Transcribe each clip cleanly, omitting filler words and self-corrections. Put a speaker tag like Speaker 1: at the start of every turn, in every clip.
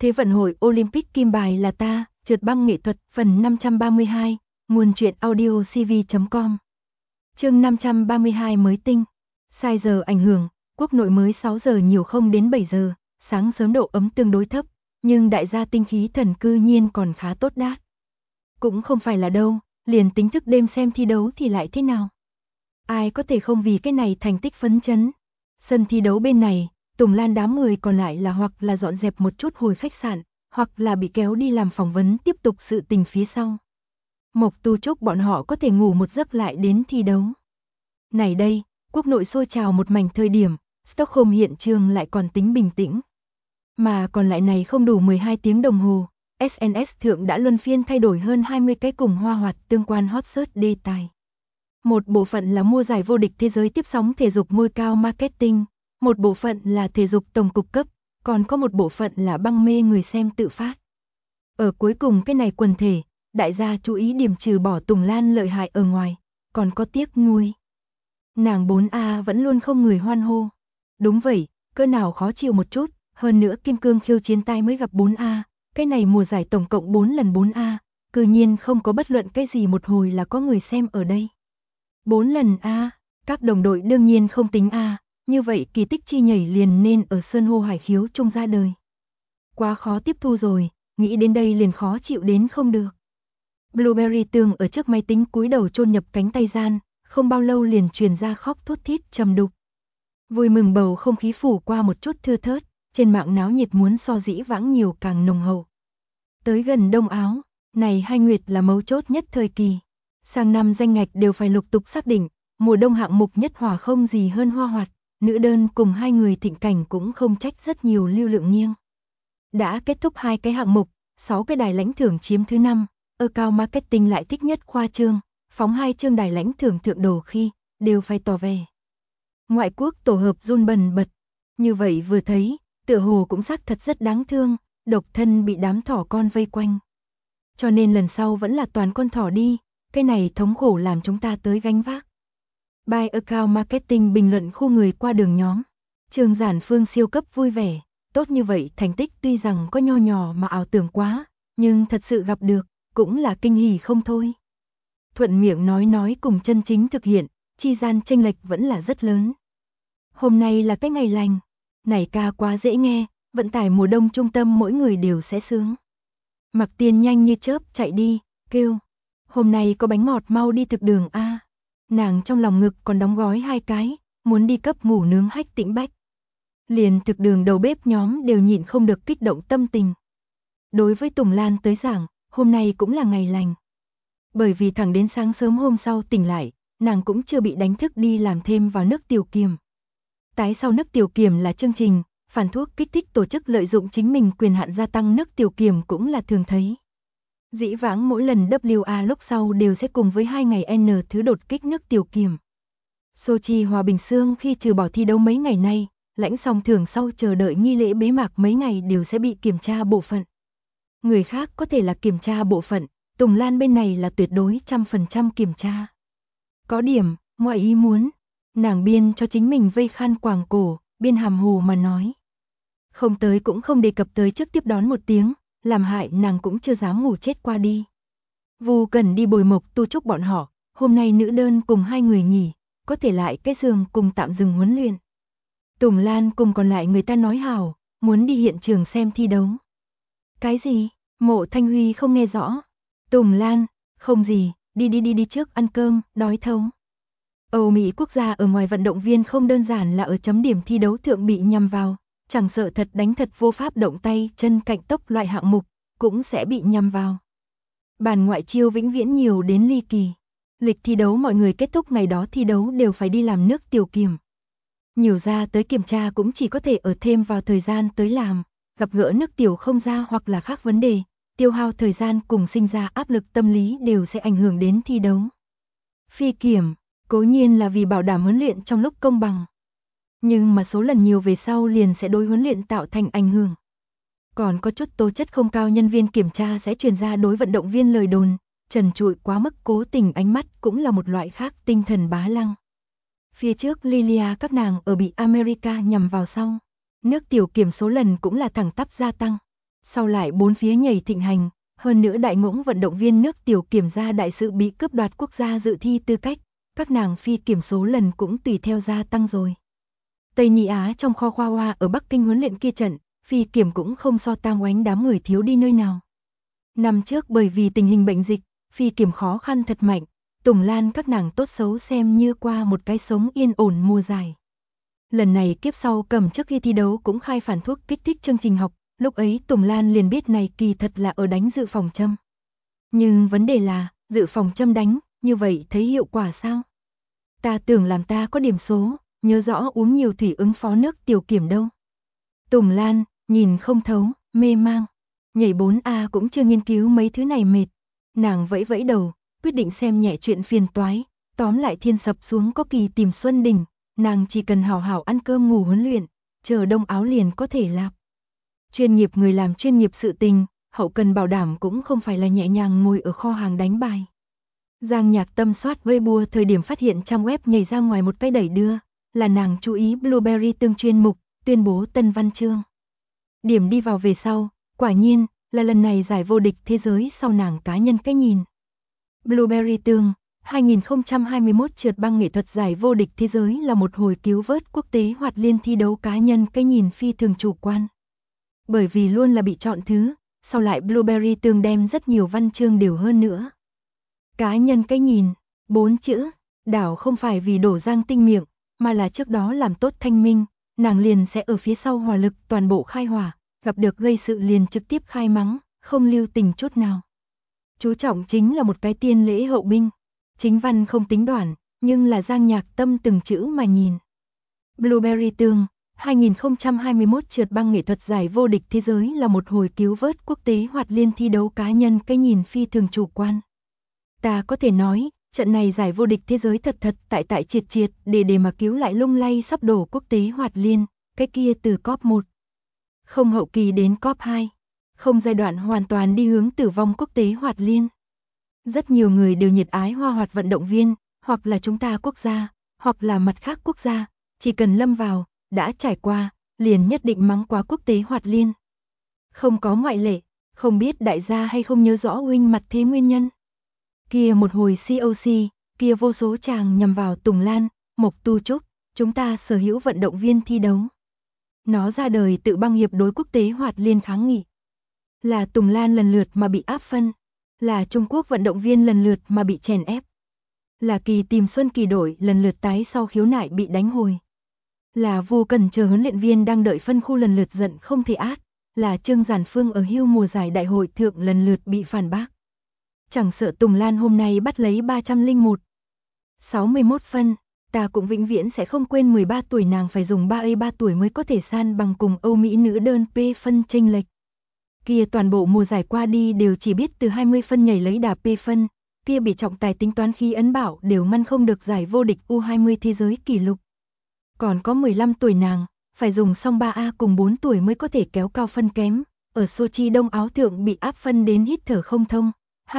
Speaker 1: Thế vận hội Olympic kim bài là ta, trượt băng nghệ thuật, phần 532, nguồn truyện audio cv.com. Chương 532 mới tinh. Sai giờ ảnh hưởng, quốc nội mới 6 giờ nhiều không đến 7 giờ, sáng sớm độ ấm tương đối thấp, nhưng đại gia tinh khí thần cư nhiên còn khá tốt đát. Cũng không phải là đâu, liền tính thức đêm xem thi đấu thì lại thế nào. Ai có thể không vì cái này thành tích phấn chấn. Sân thi đấu bên này, Tùng Lan đám người còn lại là hoặc là dọn dẹp một chút hồi khách sạn, hoặc là bị kéo đi làm phỏng vấn tiếp tục sự tình phía sau. Mộc Tu Trúc bọn họ có thể ngủ một giấc lại đến thi đấu. Này đây, quốc nội sôi trào một mảnh thời điểm, Stockholm hiện trường lại còn tính bình tĩnh. Mà còn lại này không đủ 12 tiếng đồng hồ, SNS thượng đã luân phiên thay đổi hơn 20 cái cùng hoa hoạt tương quan hot search đề tài. Một bộ phận là mua giải vô địch thế giới tiếp sóng thể dục ngôi cao marketing, một bộ phận là thể dục tổng cục cấp, còn có một bộ phận là băng mê người xem tự phát. Ở cuối cùng cái này quần thể, đại gia chú ý điểm trừ bỏ Tùng Lan lợi hại ở ngoài, còn có tiếc nuối. Nàng 4A vẫn luôn không người hoan hô. Đúng vậy, cỡ nào khó chịu một chút, hơn nữa Kim Cương khiêu chiến tai mới gặp 4A, cái này mùa giải tổng cộng 4 lần 4A, cư nhiên không có bất luận cái gì một hồi là có người xem ở đây. 4 lần A, các đồng đội đương nhiên không tính A, như vậy kỳ tích chi nhảy liền nên ở Sơn Hô Hải Khiếu trung ra đời. Quá khó tiếp thu rồi, nghĩ đến đây liền khó chịu đến không được. Blueberry Tường ở trước máy tính cúi đầu chôn nhập cánh tay gian, không bao lâu liền truyền ra khóc thút thít trầm đục. Vui mừng bầu không khí phủ qua một chút thưa thớt, trên mạng náo nhiệt muốn so dĩ vãng nhiều càng nồng hậu. Tới gần Đông Áo, này 2 nguyệt là mấu chốt nhất thời kỳ. Sang năm danh ngạch đều phải lục tục xác định, mùa đông hạng mục nhất hỏa không gì hơn hoa hoạt, nữ đơn cùng 2 người thịnh cảnh cũng không trách rất nhiều lưu lượng nghiêng. Đã kết thúc 2 cái hạng mục, 6 cái đài lãnh thưởng chiếm thứ 5, ở cao marketing lại thích nhất khoa trương, phóng 2 chương đài lãnh thưởng thượng đồ khi, đều phải tỏ vẻ. Ngoại quốc tổ hợp run bần bật, như vậy vừa thấy, tựa hồ cũng xác thật rất đáng thương, độc thân bị đám thỏ con vây quanh. Cho nên lần sau vẫn là toàn con thỏ đi, cái này thống khổ làm chúng ta tới gánh vác. By Account Marketing bình luận khu người qua đường nhóm. Trường Giản Phương siêu cấp vui vẻ, tốt như vậy thành tích tuy rằng có nho nhỏ mà ảo tưởng quá, nhưng thật sự gặp được, cũng là kinh hỉ không thôi. Thuận miệng nói cùng chân chính thực hiện, chi gian chênh lệch vẫn là rất lớn. Hôm nay là cái ngày lành, này ca quá dễ nghe, vận tải mùa đông trung tâm mỗi người đều sẽ sướng. Mặc Tiên nhanh như chớp chạy đi, kêu, hôm nay có bánh ngọt mau đi thực đường a. Nàng trong lòng ngực còn đóng gói 2 cái, muốn đi cấp ngủ nướng Hách Tĩnh Bách. Liền thực đường đầu bếp nhóm đều nhịn không được kích động tâm tình. Đối với Tùng Lan tới giảng, hôm nay cũng là ngày lành. Bởi vì thẳng đến sáng sớm hôm sau tỉnh lại, nàng cũng chưa bị đánh thức đi làm thêm vào nước tiểu kiềm. Tái sau nước tiểu kiềm là chương trình, phản thuốc kích thích tổ chức lợi dụng chính mình quyền hạn gia tăng nước tiểu kiềm cũng là thường thấy. Dĩ vãng mỗi lần WA lúc sau đều sẽ cùng với 2 ngày N thứ đột kích nước tiểu kiềm. Sochi Hòa Bình Sương khi trừ bỏ thi đấu mấy ngày nay, lãnh xong thưởng sau chờ đợi nghi lễ bế mạc mấy ngày đều sẽ bị kiểm tra bộ phận. Người khác có thể là kiểm tra bộ phận, Tùng Lan bên này là tuyệt đối 100% kiểm tra. Có điểm, ngoại ý muốn, nàng biên cho chính mình vây khăn quàng cổ, biên hàm hồ mà nói. Không tới cũng không đề cập tới trước tiếp đón một tiếng, làm hại nàng cũng chưa dám ngủ chết qua đi. Vu cần đi bồi Mộc Tu Trúc bọn họ, hôm nay nữ đơn cùng 2 người nghỉ, có thể lại cái giường cùng tạm dừng huấn luyện. Tùng Lan cùng còn lại người ta nói hào, muốn đi hiện trường xem thi đấu. Cái gì? Mộ Thanh Huy không nghe rõ. Tùng Lan, không gì, đi trước ăn cơm, đói thấu. Âu Mỹ quốc gia ở ngoài vận động viên không đơn giản là ở chấm điểm thi đấu thượng bị nhằm vào, chẳng sợ thật đánh thật vô pháp động tay chân cạnh tốc loại hạng mục, cũng sẽ bị nhằm vào. Bàn ngoại chiêu vĩnh viễn nhiều đến ly kỳ. Lịch thi đấu mọi người kết thúc ngày đó thi đấu đều phải đi làm nước tiểu kiềm. Nhiều ra tới kiểm tra cũng chỉ có thể ở thêm vào thời gian tới làm, gặp gỡ nước tiểu không ra hoặc là khác vấn đề, tiêu hao thời gian cùng sinh ra áp lực tâm lý đều sẽ ảnh hưởng đến thi đấu. Phi kiểm, cố nhiên là vì bảo đảm huấn luyện trong lúc công bằng. Nhưng mà số lần nhiều về sau liền sẽ đối huấn luyện tạo thành ảnh hưởng. Còn có chút tố chất không cao nhân viên kiểm tra sẽ truyền ra đối vận động viên lời đồn, trần trụi quá mức cố tình ánh mắt cũng là một loại khác tinh thần bá lăng. Phía trước Lilia các nàng ở bị America nhằm vào sau, nước tiểu kiểm số lần cũng là thẳng tắp gia tăng. Sau lại bốn phía nhảy thịnh hành, hơn nữa đại ngỗng vận động viên nước tiểu kiểm gia đại sự bị cướp đoạt quốc gia dự thi tư cách, các nàng phi kiểm số lần cũng tùy theo gia tăng rồi. Tây Ni Á trong kho khoa hoa ở Bắc Kinh huấn luyện kia trận, phi kiểm cũng không so tang oánh đám người thiếu đi nơi nào. Năm trước bởi vì tình hình bệnh dịch, phi kiểm khó khăn thật mạnh, Tùng Lan các nàng tốt xấu xem như qua một cái sống yên ổn mùa giải. Lần này kiếp sau cầm trước khi thi đấu cũng khai phản thuốc kích thích chương trình học, lúc ấy Tùng Lan liền biết này kỳ thật là ở đánh dự phòng châm. Nhưng vấn đề là, dự phòng châm đánh, như vậy thấy hiệu quả sao? Ta tưởng làm ta có điểm số, nhớ rõ uống nhiều thủy ứng phó nước tiểu kiểm đâu. Tùng Lan, nhìn không thấu, mê mang. Nhảy 4A cũng chưa nghiên cứu mấy thứ này mệt. Nàng vẫy vẫy đầu, quyết định xem nhẹ chuyện phiền toái. Tóm lại thiên sập xuống có kỳ tìm Xuân Đình, nàng chỉ cần hảo hảo ăn cơm ngủ huấn luyện, chờ đông áo liền có thể lạp. Chuyên nghiệp người làm chuyên nghiệp sự tình, hậu cần bảo đảm cũng không phải là nhẹ nhàng ngồi ở kho hàng đánh bài. Giang Nhạc Tâm soát Weibo thời điểm phát hiện trang web nhảy ra ngoài một cái đẩy đưa, là nàng chú ý Blueberry tương chuyên mục, tuyên bố tân văn chương. Điểm đi vào về sau, quả nhiên, là lần này giải vô địch thế giới sau nàng cá nhân cái nhìn. Blueberry tương, 2021 trượt băng nghệ thuật giải vô địch thế giới là một hồi cứu vớt quốc tế hoạt liên thi đấu cá nhân cái nhìn phi thường chủ quan. Bởi vì luôn là bị chọn thứ, sau lại Blueberry tương đem rất nhiều văn chương đều hơn nữa. Cá nhân cái nhìn, 4 chữ, đảo không phải vì đổ Giang Tinh miệng, mà là trước đó làm tốt thanh minh, nàng liền sẽ ở phía sau hỏa lực toàn bộ khai hỏa, gặp được gây sự liền trực tiếp khai mắng, không lưu tình chút nào. Chú trọng chính là một cái tiên lễ hậu binh, chính văn không tính đoạn, nhưng là Giang Nhạc Tâm từng chữ mà nhìn. Blueberry tương, 2021 trượt băng nghệ thuật giải vô địch thế giới là một hồi cứu vớt quốc tế hoạt liên thi đấu cá nhân cái nhìn phi thường chủ quan. Ta có thể nói, trận này giải vô địch thế giới thật tại triệt để mà cứu lại lung lay sắp đổ quốc tế hoạt liên, cái kia từ cop 1. Không hậu kỳ đến cop 2. Không giai đoạn hoàn toàn đi hướng tử vong quốc tế hoạt liên. Rất nhiều người đều nhiệt ái hoa hoạt vận động viên, hoặc là chúng ta quốc gia, hoặc là mặt khác quốc gia, chỉ cần lâm vào, đã trải qua, liền nhất định mắng quá quốc tế hoạt liên. Không có ngoại lệ, không biết đại gia hay không nhớ rõ huynh mặt thế nguyên nhân. Kia một hồi COC, kia vô số chàng nhằm vào Tùng Lan, Mộc Tu Trúc, chúng ta sở hữu vận động viên thi đấu. Nó ra đời tự băng hiệp đối quốc tế hoạt liên kháng nghị. Là Tùng Lan lần lượt mà bị áp phân, là Trung Quốc vận động viên lần lượt mà bị chèn ép. Là Kỳ Tìm Xuân Kỳ đội lần lượt tái sau khiếu nại bị đánh hồi. Là Vô Cần chờ huấn luyện viên đang đợi phân khu lần lượt giận không thể át, là Trương Giản Phương ở hưu mùa giải đại hội thượng lần lượt bị phản bác. Chẳng sợ Tùng Lan hôm nay bắt lấy 301. 61 phân, ta cũng vĩnh viễn sẽ không quên 13 tuổi nàng phải dùng 3 tuổi mới có thể san bằng cùng Âu Mỹ nữ đơn P phân chênh lệch. Kia toàn bộ mùa giải qua đi đều chỉ biết từ 20 phân nhảy lấy đà P phân, kia bị trọng tài tính toán khi ấn bảo đều ngăn không được giải vô địch U20 thế giới kỷ lục. Còn có 15 tuổi nàng, phải dùng xong 3A cùng 4 tuổi mới có thể kéo cao phân kém, ở Sochi Đông Áo thượng bị áp phân đến hít thở không thông.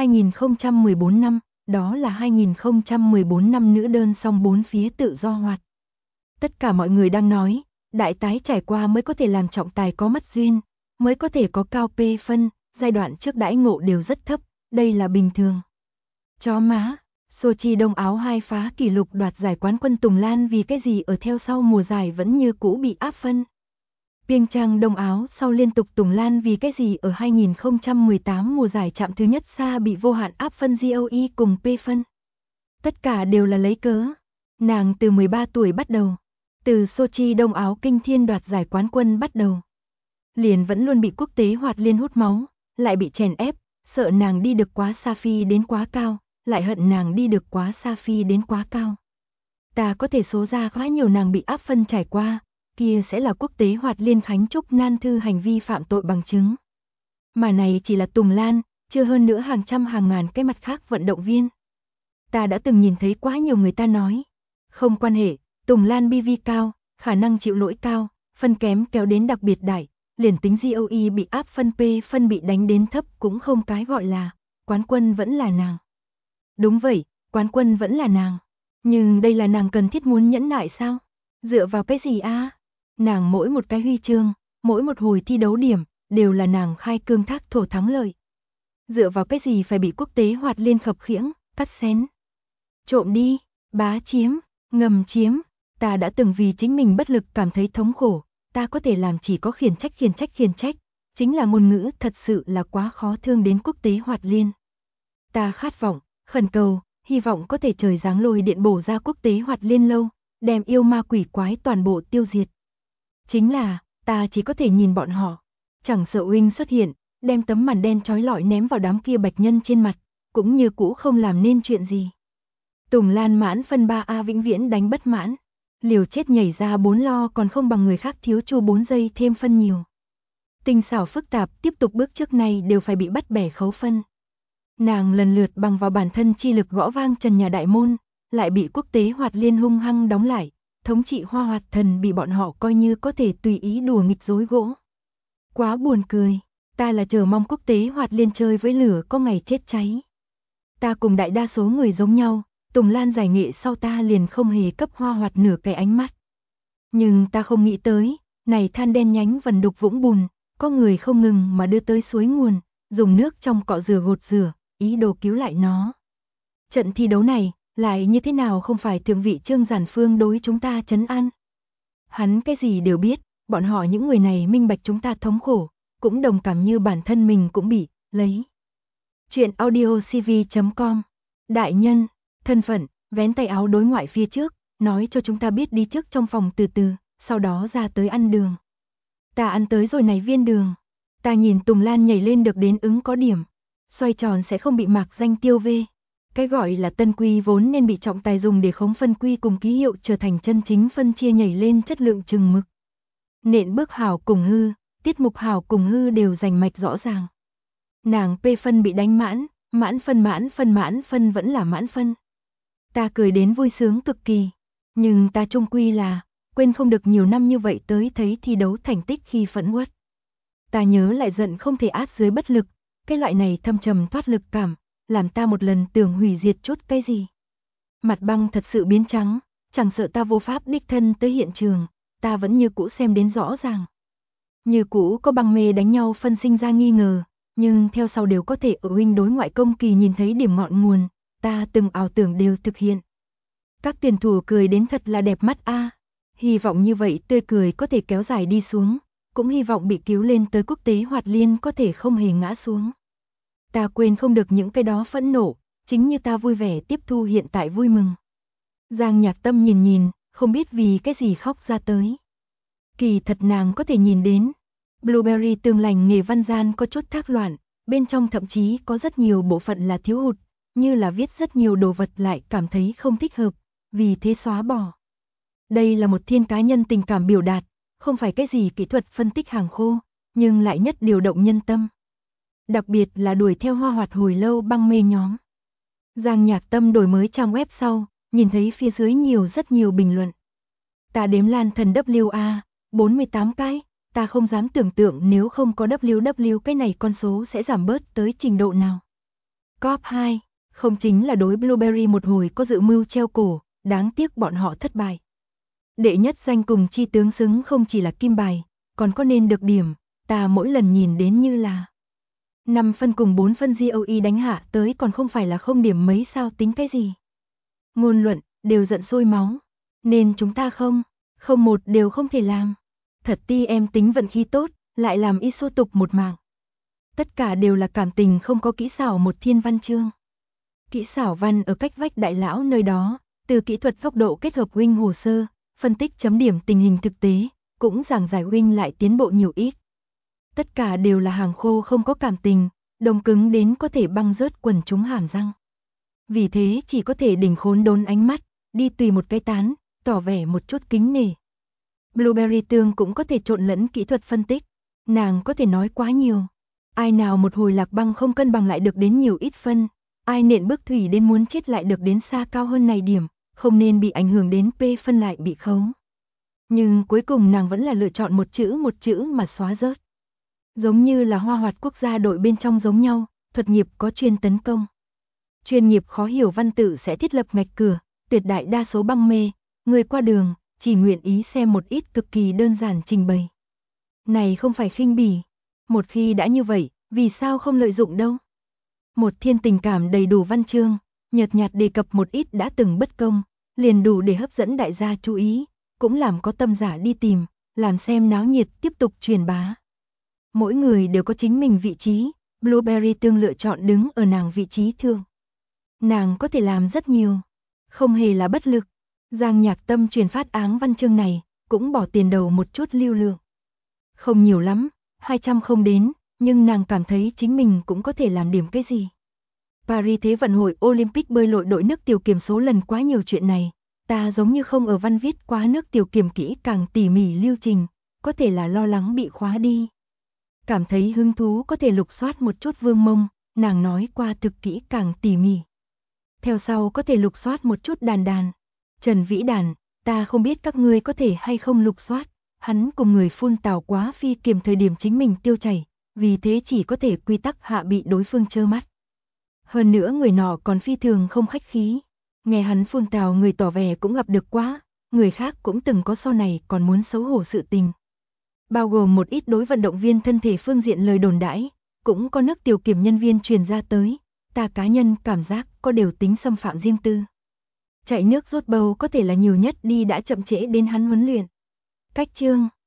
Speaker 1: 2014 năm, đó là 2014 năm nữ đơn song 4 phía tự do hoạt. Tất cả mọi người đang nói, đại tái trải qua mới có thể làm trọng tài có mắt duyên, mới có thể có cao P phân, giai đoạn trước đãi ngộ đều rất thấp, đây là bình thường. Chó má, Sochi Đông Áo 2 phá kỷ lục đoạt giải quán quân Tùng Lan vì cái gì ở theo sau mùa giải vẫn như cũ bị áp phân. Pyeongchang Đông Áo sau liên tục Tùng Lan vì cái gì ở 2018 mùa giải chạm thứ nhất xa bị vô hạn áp phân GOE cùng P phân. Tất cả đều là lấy cớ. Nàng từ 13 tuổi bắt đầu, từ Sochi Đông Áo kinh thiên đoạt giải quán quân bắt đầu. Liền vẫn luôn bị quốc tế hoạt liên hút máu, lại bị chèn ép, sợ nàng đi được quá xa phi đến quá cao, lại hận nàng đi được quá xa phi đến quá cao. Ta có thể số ra khá nhiều nàng bị áp phân trải qua, kia sẽ là quốc tế hoạt liên khánh trúc nan thư hành vi phạm tội bằng chứng. Mà này chỉ là Tùng Lan, chưa hơn nữa hàng trăm hàng ngàn cái mặt khác vận động viên. Ta đã từng nhìn thấy quá nhiều người ta nói, không quan hệ, Tùng Lan BV cao, khả năng chịu lỗi cao, phân kém kéo đến đặc biệt đại, liền tính GOE bị áp phân P phân bị đánh đến thấp cũng không cái gọi là, quán quân vẫn là nàng. Đúng vậy, quán quân vẫn là nàng. Nhưng đây là nàng cần thiết muốn nhẫn nại sao? Dựa vào cái gì a? Nàng mỗi một cái huy chương, mỗi một hồi thi đấu điểm, đều là nàng khai cương thác thổ thắng lợi. Dựa vào cái gì phải bị quốc tế hoạt liên khập khiễng, cắt xén, trộm đi, bá chiếm, ngầm chiếm. Ta đã từng vì chính mình bất lực cảm thấy thống khổ, ta có thể làm chỉ có khiển trách. Chính là ngôn ngữ thật sự là quá khó thương đến quốc tế hoạt liên. Ta khát vọng, khẩn cầu, hy vọng có thể trời giáng lôi điện bổ ra quốc tế hoạt liên lâu, đem yêu ma quỷ quái toàn bộ tiêu diệt. Chính là, ta chỉ có thể nhìn bọn họ, chẳng sợ Huynh xuất hiện, đem tấm màn đen trói lọi ném vào đám kia bạch nhân trên mặt, cũng như cũ không làm nên chuyện gì. Tùng Lan mãn phân 3A vĩnh viễn đánh bất mãn, liều chết nhảy ra 4 lo còn không bằng người khác thiếu chu 4 giây thêm phân nhiều. Tinh xảo phức tạp tiếp tục bước trước này đều phải bị bắt bẻ khấu phân. Nàng lần lượt bằng vào bản thân chi lực gõ vang trần nhà đại môn, lại bị quốc tế hoạt liên hung hăng đóng lại, thống trị Hoa Hoạt Thần bị bọn họ coi như có thể tùy ý đùa nghịch dối gỗ. Quá buồn cười, ta là chờ mong quốc tế hoạt liên chơi với lửa có ngày chết cháy. Ta cùng đại đa số người giống nhau, Tùng Lan giải nghệ sau ta liền không hề cấp Hoa Hoạt nửa cái ánh mắt. Nhưng ta không nghĩ tới, này than đen nhánh vần đục vũng bùn, có người không ngừng mà đưa tới suối nguồn, dùng nước trong cọ rửa gột rửa, ý đồ cứu lại nó. Trận thi đấu này, lại như thế nào không phải thượng vị Trương Giản Phương đối chúng ta trấn an. Hắn cái gì đều biết, bọn họ những người này minh bạch chúng ta thống khổ, cũng đồng cảm như bản thân mình cũng bị lấy. Chuyện audio cv.com. Đại nhân, thân phận, vén tay áo đối ngoại phía trước, nói cho chúng ta biết đi trước trong phòng từ từ, sau đó ra tới ăn đường. Ta ăn tới rồi này viên đường. Ta nhìn Tùng Lan nhảy lên được đến ứng có điểm, xoay tròn sẽ không bị mạc danh tiêu vê. Cái gọi là tân quy vốn nên bị trọng tài dùng để khống phân quy cùng ký hiệu trở thành chân chính phân chia nhảy lên chất lượng chừng mực. Nện bước hảo cùng hư, tiết mục hảo cùng hư đều rành mạch rõ ràng. Nàng P phân bị đánh mãn phân vẫn là mãn phân. Ta cười đến vui sướng cực kỳ, nhưng ta chung quy là quên không được nhiều năm như vậy tới thấy thi đấu thành tích khi phẫn uất. Ta nhớ lại giận không thể át dưới bất lực, cái loại này thâm trầm thoát lực cảm, làm ta một lần tưởng hủy diệt chút cái gì. Mặt băng thật sự biến trắng, chẳng sợ ta vô pháp đích thân tới hiện trường, ta vẫn như cũ xem đến rõ ràng. Như cũ có băng mê đánh nhau phân sinh ra nghi ngờ, nhưng theo sau đều có thể ở huynh đối ngoại công kỳ nhìn thấy điểm ngọn nguồn, ta từng ảo tưởng đều thực hiện. Các tuyển thủ cười đến thật là đẹp mắt a. Hy vọng như vậy tươi cười có thể kéo dài đi xuống, cũng hy vọng bị cứu lên tới quốc tế hoạt liên có thể không hề ngã xuống. Ta quên không được những cái đó phẫn nộ, chính như ta vui vẻ tiếp thu hiện tại vui mừng. Giang Nhạc Tâm nhìn, không biết vì cái gì khóc ra tới. Kỳ thật nàng có thể nhìn đến, Blueberry Tương Lành nghề văn gian có chút thác loạn, bên trong thậm chí có rất nhiều bộ phận là thiếu hụt, như là viết rất nhiều đồ vật lại cảm thấy không thích hợp, vì thế xóa bỏ. Đây là một thiên cá nhân tình cảm biểu đạt, không phải cái gì kỹ thuật phân tích hàng khô, nhưng lại nhất điều động nhân tâm. Đặc biệt là đuổi theo Hoa Hoạt hồi lâu băng mê nhóm. Giang Nhạc Tâm đổi mới trang web sau, nhìn thấy phía dưới rất nhiều bình luận. Ta đếm lan thần WA, 48 cái, ta không dám tưởng tượng nếu không có WW cái này con số sẽ giảm bớt tới trình độ nào. Top 2, không chính là đối Blueberry một hồi có dự mưu treo cổ, đáng tiếc bọn họ thất bại. Đệ nhất danh cùng chi tướng xứng không chỉ là kim bài, còn có nên được điểm, ta mỗi lần nhìn đến như là 5 phân cùng 4 phân GOE đánh hạ tới còn không phải là không điểm mấy sao tính cái gì. Ngôn luận, đều giận sôi máu, nên chúng ta không một đều không thể làm. Thật ti em tính vận khí tốt, lại làm ISO tục một mạng. Tất cả đều là cảm tình không có kỹ xảo một thiên văn chương. Kỹ xảo văn ở cách vách đại lão nơi đó, từ kỹ thuật góc độ kết hợp huynh hồ sơ, phân tích chấm điểm tình hình thực tế, cũng giảng giải huynh lại tiến bộ nhiều ít. Tất cả đều là hàng khô không có cảm tình, đồng cứng đến có thể băng rớt quần chúng hàm răng. Vì thế chỉ có thể đỉnh khốn đốn ánh mắt, đi tùy một cái tán, tỏ vẻ một chút kính nể. Blueberry Tương cũng có thể trộn lẫn kỹ thuật phân tích, nàng có thể nói quá nhiều. Ai nào một hồi lạc băng không cân bằng lại được đến nhiều ít phân, ai nện bước thủy đến muốn chết lại được đến xa cao hơn này điểm, không nên bị ảnh hưởng đến P phân lại bị khấu. Nhưng cuối cùng nàng vẫn là lựa chọn một chữ mà xóa rớt. Giống như là Hoa Hoạt quốc gia đội bên trong giống nhau, thuật nghiệp có chuyên tấn công. Chuyên nghiệp khó hiểu văn tự sẽ thiết lập ngạch cửa, tuyệt đại đa số băng mê, người qua đường, chỉ nguyện ý xem một ít cực kỳ đơn giản trình bày. Này không phải khinh bỉ, Một khi đã như vậy, vì sao không lợi dụng đâu? Một thiên tình cảm đầy đủ văn chương, nhợt nhạt đề cập một ít đã từng bất công, liền đủ để hấp dẫn đại gia chú ý, cũng làm có tâm giả đi tìm, làm xem náo nhiệt tiếp tục truyền bá. Mỗi người đều có chính mình vị trí, Blueberry Tương lựa chọn đứng ở nàng vị trí thượng. Nàng có thể làm rất nhiều, không hề là bất lực. Giang Nhạc Tâm truyền phát áng văn chương này, cũng bỏ tiền đầu một chút lưu lượng. Không nhiều lắm, 200 không đến, nhưng nàng cảm thấy chính mình cũng có thể làm điểm cái gì. Paris Thế vận hội Olympic bơi lội đội nước tiểu kiểm số lần quá nhiều chuyện này, ta giống như không ở văn viết quá nước tiểu kiểm kỹ càng tỉ mỉ lưu trình, có thể là lo lắng bị khóa đi. Cảm thấy hứng thú có thể lục soát một chút Vương Mông, nàng nói qua thực kỹ càng tỉ mỉ. Theo sau có thể lục soát một chút Đàn Đàn. Trần Vĩ Đàn, ta không biết các ngươi có thể hay không lục soát, hắn cùng người phun tào quá phi kiềm thời điểm chính mình tiêu chảy, vì thế chỉ có thể quy tắc hạ bị đối phương trơ mắt. Hơn nữa người nọ còn phi thường không khách khí, nghe hắn phun tào người tỏ vẻ cũng gặp được quá, người khác cũng từng có sau này còn muốn xấu hổ sự tình. Bao gồm một ít đối vận động viên thân thể phương diện lời đồn đãi, cũng có nước tiểu kiểm nhân viên truyền ra tới, ta cá nhân cảm giác có đều tính xâm phạm riêng tư. Chạy nước rút bầu có thể là nhiều nhất đi đã chậm trễ đến hắn huấn luyện. Cách chương